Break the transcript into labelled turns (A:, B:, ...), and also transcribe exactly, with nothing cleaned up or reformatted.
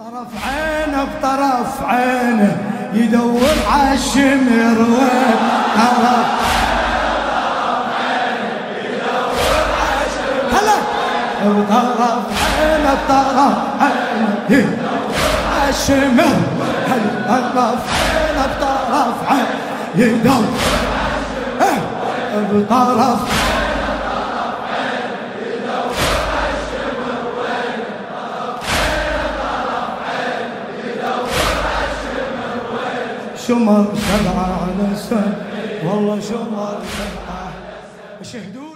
A: طرف عينه بطرف عينه يدور عالشمر وين طرف هلا بطرف عينه بطرف عينه يدور عالشمر هلا طرف عينه بطرف عينه يدور بطرف شمر سبعة على سن والله شمر سبعة شهدوا